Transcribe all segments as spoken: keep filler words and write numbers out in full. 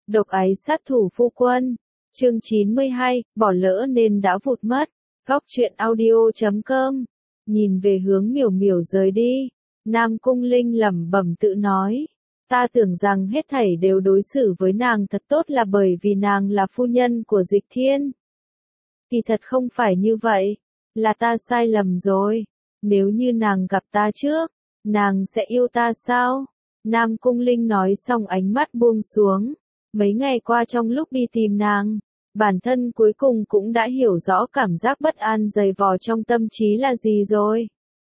Độc ái sát thủ phu quân. Chương chín mươi hai, bỏ lỡ nên đã vụt mất. Góc truyện audio chấm com. Nhìn về hướng miểu miểu rời đi, Nam Cung Linh lẩm bẩm tự nói. Ta tưởng rằng hết thảy đều đối xử với nàng thật tốt là bởi vì nàng là phu nhân của Dịch Thiên. Kỳ thật không phải như vậy, là ta sai lầm rồi. Nếu như nàng gặp ta trước, nàng sẽ yêu ta sao? Nam Cung Linh nói xong ánh mắt buông xuống. Mấy ngày qua trong lúc đi tìm nàng, bản thân cuối cùng cũng đã hiểu rõ cảm giác bất an dày vò trong tâm trí là gì rồi.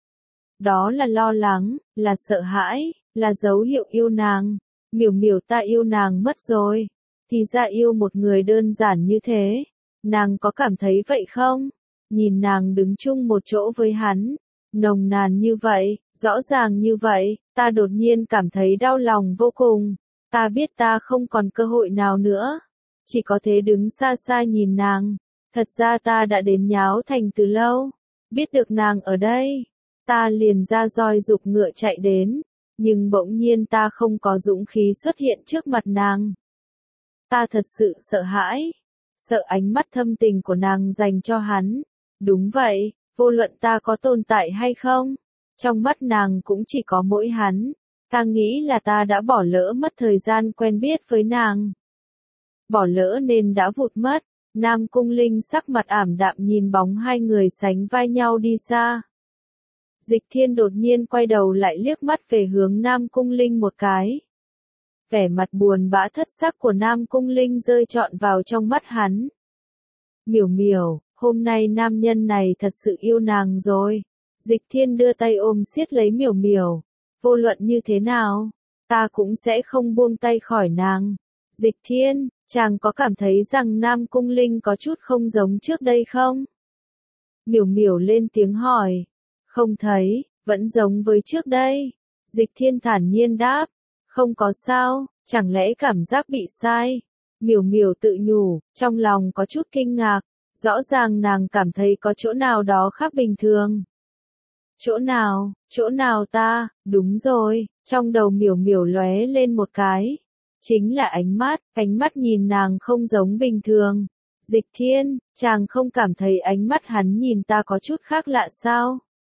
Đó là lo lắng, là sợ hãi, là dấu hiệu yêu nàng. Miểu miểu, ta yêu nàng mất rồi. Thì ra yêu một người đơn giản như thế. Nàng có cảm thấy vậy không? Nhìn nàng đứng chung một chỗ với hắn, nồng nàn như vậy, rõ ràng như vậy, ta đột nhiên cảm thấy đau lòng vô cùng. Ta biết ta không còn cơ hội nào nữa. Chỉ có thể đứng xa xa nhìn nàng. Thật ra ta đã đến nháo thành từ lâu. Biết được nàng ở đây, ta liền ra roi giục ngựa chạy đến. Nhưng bỗng nhiên ta không có dũng khí xuất hiện trước mặt nàng. Ta thật sự sợ hãi. Sợ ánh mắt thâm tình của nàng dành cho hắn. Đúng vậy, vô luận ta có tồn tại hay không, trong mắt nàng cũng chỉ có mỗi hắn. Ta nghĩ là ta đã bỏ lỡ mất thời gian quen biết với nàng. Bỏ lỡ nên đã vụt mất. Nam Cung Linh sắc mặt ảm đạm nhìn bóng hai người sánh vai nhau đi xa. Dịch Thiên đột nhiên quay đầu lại liếc mắt về hướng Nam Cung Linh một cái. Vẻ mặt buồn bã thất sắc của Nam Cung Linh rơi trọn vào trong mắt hắn. Miểu miểu, hôm nay nam nhân này thật sự yêu nàng rồi. Dịch Thiên đưa tay ôm siết lấy miểu miểu. Vô luận như thế nào, ta cũng sẽ không buông tay khỏi nàng. Dịch Thiên, chàng có cảm thấy rằng Nam Cung Linh có chút không giống trước đây không? Miểu miểu lên tiếng hỏi. Không thấy, vẫn giống với trước đây. Dịch Thiên thản nhiên đáp. Không có sao, chẳng lẽ cảm giác bị sai? Miểu miểu tự nhủ, trong lòng có chút kinh ngạc. Rõ ràng nàng cảm thấy có chỗ nào đó khác bình thường. Chỗ nào, chỗ nào ta, đúng rồi, trong đầu miểu miểu lóe lên một cái. Chính là ánh mắt, ánh mắt nhìn nàng không giống bình thường. Dịch Thiên, chàng không cảm thấy ánh mắt hắn nhìn ta có chút khác lạ sao?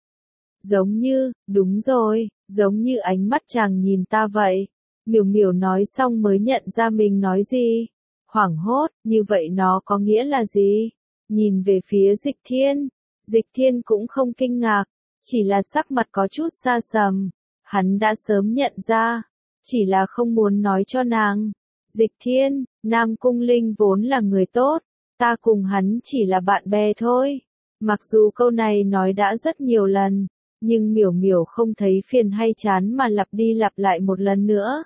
Giống như, đúng rồi, giống như ánh mắt chàng nhìn ta vậy. Miểu miểu nói xong mới nhận ra mình nói gì. Hoảng hốt, như vậy nó có nghĩa là gì? Nhìn về phía Dịch Thiên, Dịch Thiên cũng không kinh ngạc, chỉ là sắc mặt có chút xa sầm. Hắn đã sớm nhận ra, chỉ là không muốn nói cho nàng. Dịch Thiên, Nam Cung Linh vốn là người tốt, ta cùng hắn chỉ là bạn bè thôi. Mặc dù câu này nói đã rất nhiều lần, nhưng miểu miểu không thấy phiền hay chán mà lặp đi lặp lại một lần nữa.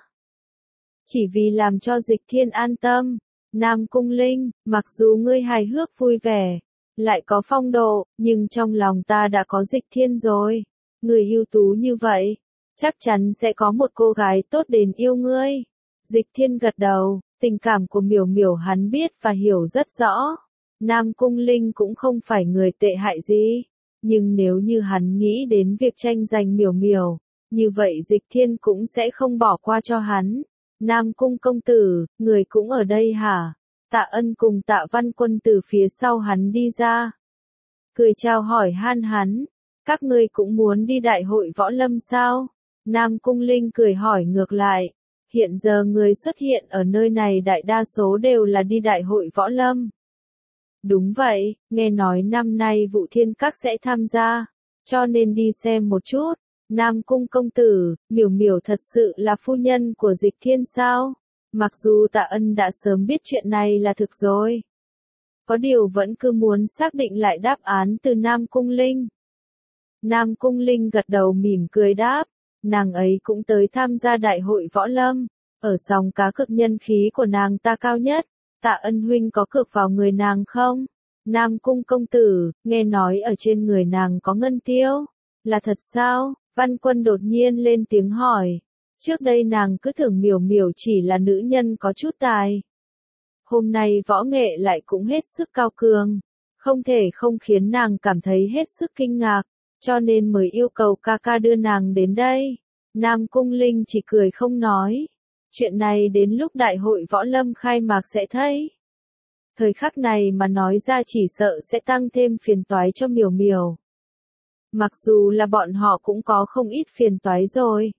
Chỉ vì làm cho Dịch Thiên an tâm. Nam Cung Linh, mặc dù ngươi hài hước vui vẻ, lại có phong độ, nhưng trong lòng ta đã có Dịch Thiên rồi. Người ưu tú như vậy, chắc chắn sẽ có một cô gái tốt đến yêu ngươi. Dịch Thiên gật đầu, tình cảm của miểu miểu hắn biết và hiểu rất rõ. Nam Cung Linh cũng không phải người tệ hại gì, nhưng nếu như hắn nghĩ đến việc tranh giành miểu miểu, như vậy Dịch Thiên cũng sẽ không bỏ qua cho hắn. Nam Cung công tử, người cũng ở đây hả? Tạ Ân cùng Tạ Văn Quân từ phía sau hắn đi ra. Cười chào hỏi han hắn. Các ngươi cũng muốn đi đại hội võ lâm sao? Nam Cung Linh cười hỏi ngược lại. Hiện giờ người xuất hiện ở nơi này đại đa số đều là đi đại hội võ lâm. Đúng vậy, nghe nói năm nay Vũ Thiên Các sẽ tham gia, cho nên đi xem một chút. Nam Cung công tử, miểu miểu thật sự là phu nhân của Dịch Thiên sao? Mặc dù Tạ Ân đã sớm biết chuyện này là thực rồi. Có điều vẫn cứ muốn xác định lại đáp án từ Nam Cung Linh. Nam Cung Linh gật đầu mỉm cười đáp. Nàng ấy cũng tới tham gia đại hội võ lâm. Ở dòng cá cược nhân khí của nàng ta cao nhất. Tạ Ân huynh có cược vào người nàng không? Nam Cung công tử, nghe nói ở trên người nàng có ngân tiêu. Là thật sao? Văn Quân đột nhiên lên tiếng hỏi. Trước đây nàng cứ tưởng miểu miểu chỉ là nữ nhân có chút tài. Hôm nay võ nghệ lại cũng hết sức cao cường. Không thể không khiến nàng cảm thấy hết sức kinh ngạc. Cho nên mới yêu cầu ca ca đưa nàng đến đây. Nam Cung Linh chỉ cười không nói. Chuyện này đến lúc đại hội võ lâm khai mạc sẽ thấy. Thời khắc này mà nói ra chỉ sợ sẽ tăng thêm phiền toái cho Miểu Miểu. Mặc dù là bọn họ cũng có không ít phiền toái rồi.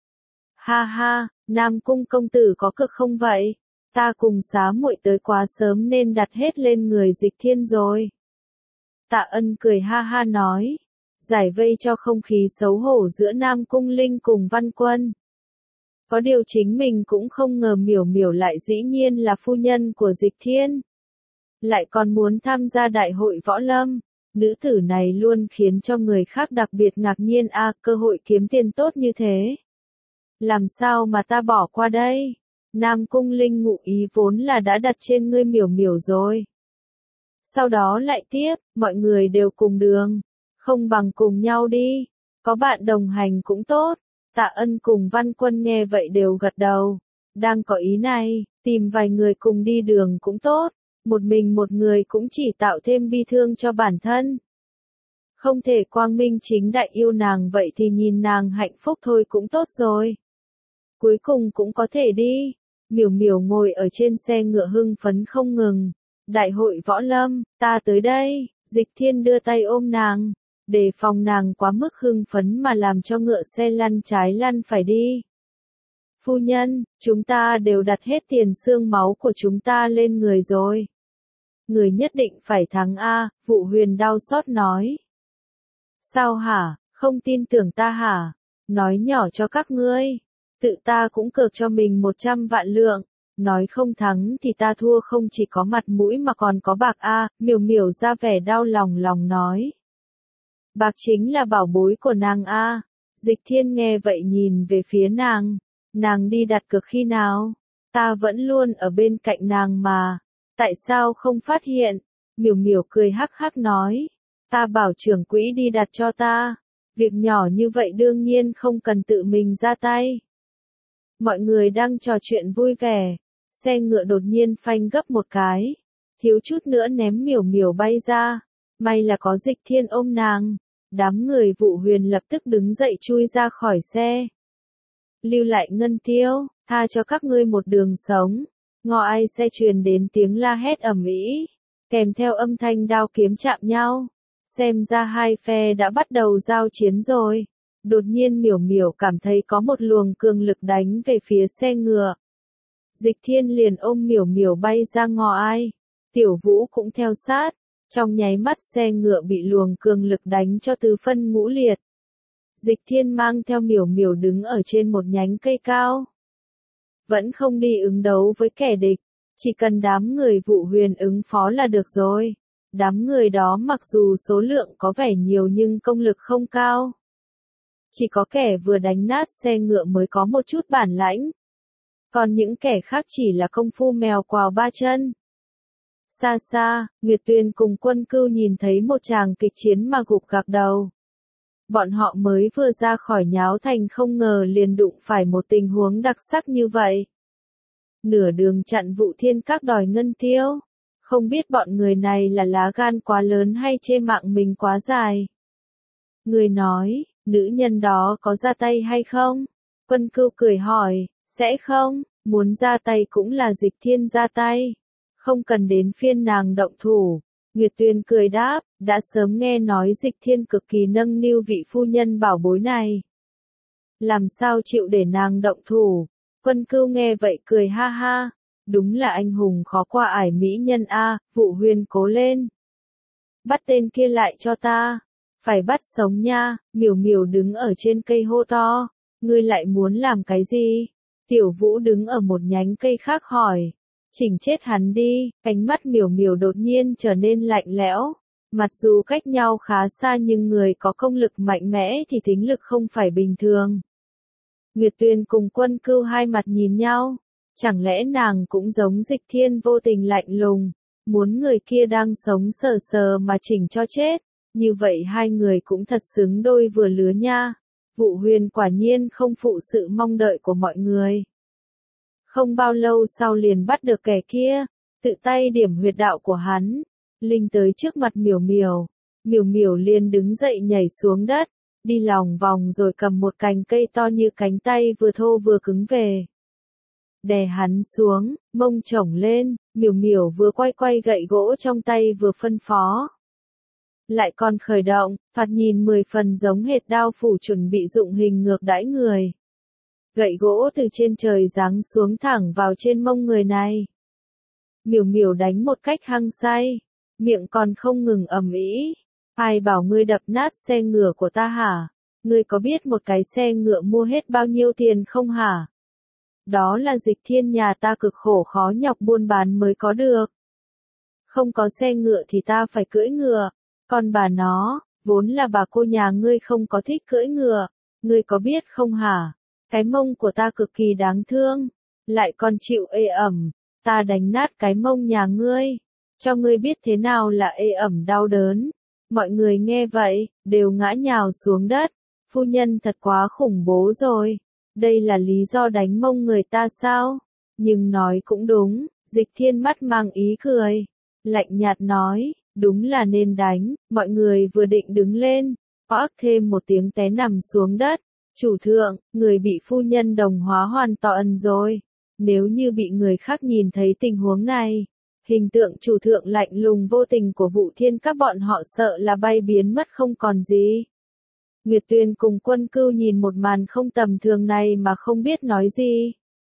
Ha ha, Nam Cung công tử có cực không vậy? Ta cùng xá muội tới quá sớm nên đặt hết lên người Dịch Thiên rồi. Tạ Ân cười ha ha nói, giải vây cho không khí xấu hổ giữa Nam Cung Linh cùng Văn Quân. Có điều chính mình cũng không ngờ Miểu Miểu lại dĩ nhiên là phu nhân của Dịch Thiên. Lại còn muốn tham gia đại hội võ lâm. Nữ tử này luôn khiến cho người khác đặc biệt ngạc nhiên a, à, cơ hội kiếm tiền tốt như thế. Làm sao mà ta bỏ qua đây? Nam Cung Linh ngụ ý vốn là đã đặt trên ngươi Miểu Miểu rồi. Sau đó lại tiếp, mọi người đều cùng đường. Không bằng cùng nhau đi. Có bạn đồng hành cũng tốt. Tạ Ân cùng Văn Quân nghe vậy đều gật đầu. Đang có ý này, tìm vài người cùng đi đường cũng tốt. Một mình một người cũng chỉ tạo thêm bi thương cho bản thân. Không thể quang minh chính đại yêu nàng vậy thì nhìn nàng hạnh phúc thôi cũng tốt rồi. Cuối cùng cũng có thể đi. Miểu Miểu ngồi ở trên xe ngựa hưng phấn không ngừng. Đại hội võ lâm, ta tới đây. Dịch Thiên đưa tay ôm nàng. Để phòng nàng quá mức hưng phấn mà làm cho ngựa xe lăn trái lăn phải đi. Phu nhân, chúng ta đều đặt hết tiền xương máu của chúng ta lên người rồi. Người nhất định phải thắng a, Vụ Huyền đau xót nói. Sao hả, không tin tưởng ta hả? Nói nhỏ cho các ngươi. Tự ta cũng cược cho mình một trăm vạn lượng. Nói không thắng thì ta thua không chỉ có mặt mũi mà còn có bạc a, Miểu Miểu ra vẻ đau lòng lòng nói. Bạc chính là bảo bối của nàng a. Dịch Thiên nghe vậy nhìn về phía nàng. Nàng đi đặt cược khi nào? Ta vẫn luôn ở bên cạnh nàng mà. Tại sao không phát hiện? Miểu Miểu cười hắc hắc nói. Ta bảo trưởng quỹ đi đặt cho ta. Việc nhỏ như vậy đương nhiên không cần tự mình ra tay. Mọi người đang trò chuyện vui vẻ. Xe ngựa đột nhiên phanh gấp một cái. Thiếu chút nữa ném Miểu Miểu bay ra. May là có Dịch Thiên ôm nàng. Đám người Vụ Huyền lập tức đứng dậy chui ra khỏi xe. Lưu lại ngân tiêu, tha cho các ngươi một đường sống. Ngọ ai xe truyền đến tiếng la hét ầm ĩ, kèm theo âm thanh đao kiếm chạm nhau. Xem ra hai phe đã bắt đầu giao chiến rồi. Đột nhiên Miểu Miểu cảm thấy có một luồng cường lực đánh về phía xe ngựa. Dịch Thiên liền ôm Miểu Miểu bay ra ngọ ai. Tiểu Vũ cũng theo sát. Trong nháy mắt xe ngựa bị luồng cường lực đánh cho tứ phân ngũ liệt. Dịch Thiên mang theo Miểu Miểu đứng ở trên một nhánh cây cao. Vẫn không đi ứng đấu với kẻ địch. Chỉ cần đám người Vụ Huyền ứng phó là được rồi. Đám người đó mặc dù số lượng có vẻ nhiều nhưng công lực không cao. Chỉ có kẻ vừa đánh nát xe ngựa mới có một chút bản lãnh. Còn những kẻ khác chỉ là công phu mèo quào ba chân. Xa xa, Nguyệt Tuyền cùng Quân Cưu nhìn thấy một tràng kịch chiến mà gục gạc đầu. Bọn họ mới vừa ra khỏi nháo thành không ngờ liền đụng phải một tình huống đặc sắc như vậy. Nửa đường chặn Vụ Thiên Các đòi ngân tiêu. Không biết bọn người này là lá gan quá lớn hay chê mạng mình quá dài. Người nói, nữ nhân đó có ra tay hay không? Quân Cưu cười hỏi, sẽ không, muốn ra tay cũng là Dịch Thiên ra tay. Không cần đến phiên nàng động thủ. Nguyệt Tuyền cười đáp, đã sớm nghe nói Dịch Thiên cực kỳ nâng niu vị phu nhân bảo bối này. Làm sao chịu để nàng động thủ? Quân Cưu nghe vậy cười ha ha. Đúng là anh hùng khó qua ải mỹ nhân a, Vụ Huyền cố lên. Bắt tên kia lại cho ta. Phải bắt sống nha, Miểu Miểu đứng ở trên cây hô to. Ngươi lại muốn làm cái gì? Tiểu Vũ đứng ở một nhánh cây khác hỏi. Chỉnh chết hắn đi, cánh mắt Miểu Miểu đột nhiên trở nên lạnh lẽo. Mặc dù cách nhau khá xa nhưng người có công lực mạnh mẽ thì tính lực không phải bình thường. Nguyệt Tuyền cùng Quân Cưu hai mặt nhìn nhau. Chẳng lẽ nàng cũng giống Dịch Thiên vô tình lạnh lùng, muốn người kia đang sống sờ sờ mà chỉnh cho chết. Như vậy hai người cũng thật xứng đôi vừa lứa nha. Vụ Huyền quả nhiên không phụ sự mong đợi của mọi người. Không bao lâu sau liền bắt được kẻ kia, tự tay điểm huyệt đạo của hắn. Linh tới trước mặt Miểu Miểu. Miểu Miểu liền đứng dậy nhảy xuống đất, đi lòng vòng rồi cầm một cành cây to như cánh tay vừa thô vừa cứng về. đè hắn xuống, mông chổng lên, miểu miểu vừa quay quay gậy gỗ trong tay vừa phân phó. Lại còn khởi động, thoạt nhìn mười phần giống hệt đao phủ chuẩn bị dụng hình ngược đãi người. Gậy gỗ từ trên trời giáng xuống thẳng vào trên mông người này. Miểu miểu đánh một cách hăng say, miệng còn không ngừng ầm ĩ. Ai bảo ngươi đập nát xe ngựa của ta hả? Ngươi có biết một cái xe ngựa mua hết bao nhiêu tiền không hả? Đó là Dịch Thiên nhà ta cực khổ khó nhọc buôn bán mới có được. Không có xe ngựa thì ta phải cưỡi ngựa. Còn bà nó, vốn là bà cô nhà ngươi không có thích cưỡi ngựa. Ngươi có biết không hả? Cái mông của ta cực kỳ đáng thương. Lại còn chịu ê ẩm. Ta đánh nát cái mông nhà ngươi. Cho ngươi biết thế nào là ê ẩm đau đớn. Mọi người nghe vậy, đều ngã nhào xuống đất. Phu nhân thật quá khủng bố rồi. Đây là lý do đánh mông người ta sao? Nhưng nói cũng đúng, Dịch Thiên mắt mang ý cười. Lạnh nhạt nói, đúng là nên đánh. Mọi người vừa định đứng lên, oác thêm một tiếng té nằm xuống đất. Chủ thượng, người bị phu nhân đồng hóa hoàn toàn rồi. Nếu như bị người khác nhìn thấy tình huống này, hình tượng chủ thượng lạnh lùng vô tình của Vũ Thiên các bọn họ sợ là bay biến mất không còn gì. Nguyệt Tuyền cùng Quân Cưu nhìn một màn không tầm thường này mà không biết nói gì.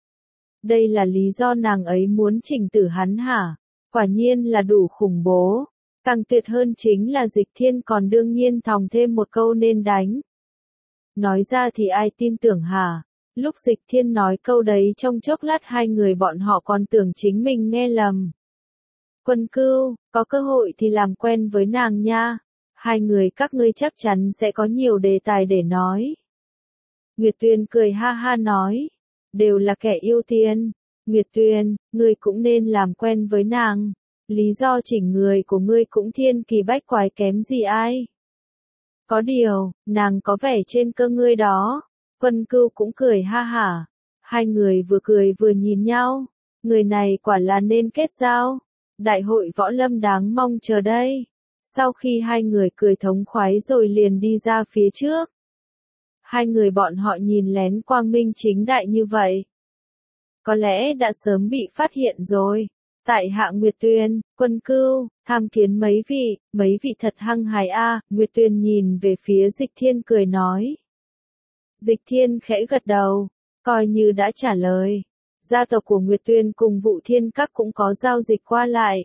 Đây là lý do nàng ấy muốn chỉnh tử hắn hả? Quả nhiên là đủ khủng bố. Càng tuyệt hơn chính là Dịch Thiên còn đương nhiên thòng thêm một câu nên đánh. Nói ra thì ai tin tưởng hả? Lúc Dịch Thiên nói câu đấy trong chốc lát hai người bọn họ còn tưởng chính mình nghe lầm. Quân Cưu, có cơ hội thì làm quen với nàng nha. Hai người các ngươi chắc chắn sẽ có nhiều đề tài để nói. Nguyệt Tuyền cười ha ha nói. Đều là kẻ yêu tiền. Nguyệt Tuyền, ngươi cũng nên làm quen với nàng. Lý do chỉnh người của ngươi cũng thiên kỳ bách quái kém gì ai. Có điều, nàng có vẻ trên cơ ngươi đó. Quân Cưu cũng cười ha hả. Hai người vừa cười vừa nhìn nhau. Người này quả là nên kết giao. Đại hội võ lâm đáng mong chờ đây. Sau khi hai người cười thống khoái rồi liền đi ra phía trước. Hai người bọn họ nhìn lén quang minh chính đại như vậy. Có lẽ đã sớm bị phát hiện rồi. Tại hạ Nguyệt Tuyền, Quân Cưu, tham kiến mấy vị, mấy vị thật hăng hái a. Nguyệt Tuyền nhìn về phía Dịch Thiên cười nói. Dịch Thiên khẽ gật đầu, coi như đã trả lời. Gia tộc của Nguyệt Tuyền cùng Vũ Thiên các cũng có giao dịch qua lại.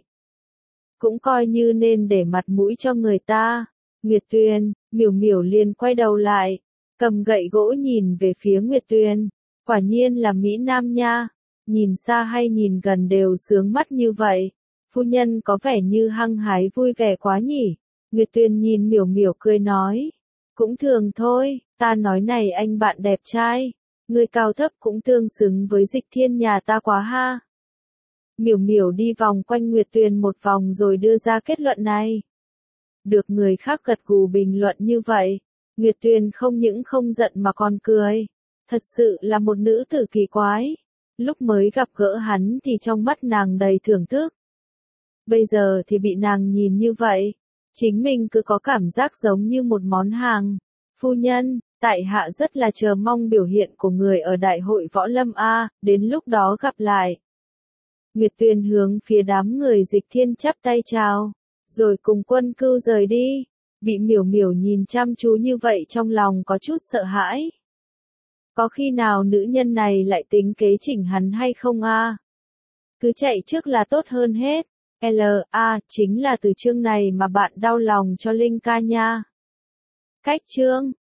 Cũng coi như nên để mặt mũi cho người ta. Nguyệt Tuyền, miểu miểu liền quay đầu lại, cầm gậy gỗ nhìn về phía Nguyệt Tuyền. Quả nhiên là Mỹ Nam nha. Nhìn xa hay nhìn gần đều sướng mắt như vậy. Phu nhân có vẻ như hăng hái vui vẻ quá nhỉ. Nguyệt Tuyền nhìn miểu miểu cười nói. Cũng thường thôi, ta nói này anh bạn đẹp trai. Người cao thấp cũng tương xứng với Dịch Thiên nhà ta quá ha. Miểu miểu đi vòng quanh Nguyệt Tuyền một vòng rồi đưa ra kết luận này. Được người khác gật gù bình luận như vậy, Nguyệt Tuyền không những không giận mà còn cười. Thật sự là một nữ tử kỳ quái. Lúc mới gặp gỡ hắn thì trong mắt nàng đầy thưởng thức. Bây giờ thì bị nàng nhìn như vậy. Chính mình cứ có cảm giác giống như một món hàng. Phu nhân, tại hạ rất là chờ mong biểu hiện của người ở đại hội võ lâm A, đến lúc đó gặp lại. Nguyệt Tuyền hướng phía đám người Dịch Thiên chắp tay chào, rồi cùng Quân Cưu rời đi. Bị miểu miểu nhìn chăm chú như vậy trong lòng có chút sợ hãi. Có khi nào nữ nhân này lại tính kế chỉnh hắn hay không a? Cứ chạy trước là tốt hơn hết. L A chính là từ chương này mà bạn đau lòng cho Linh ca nha. Cách chương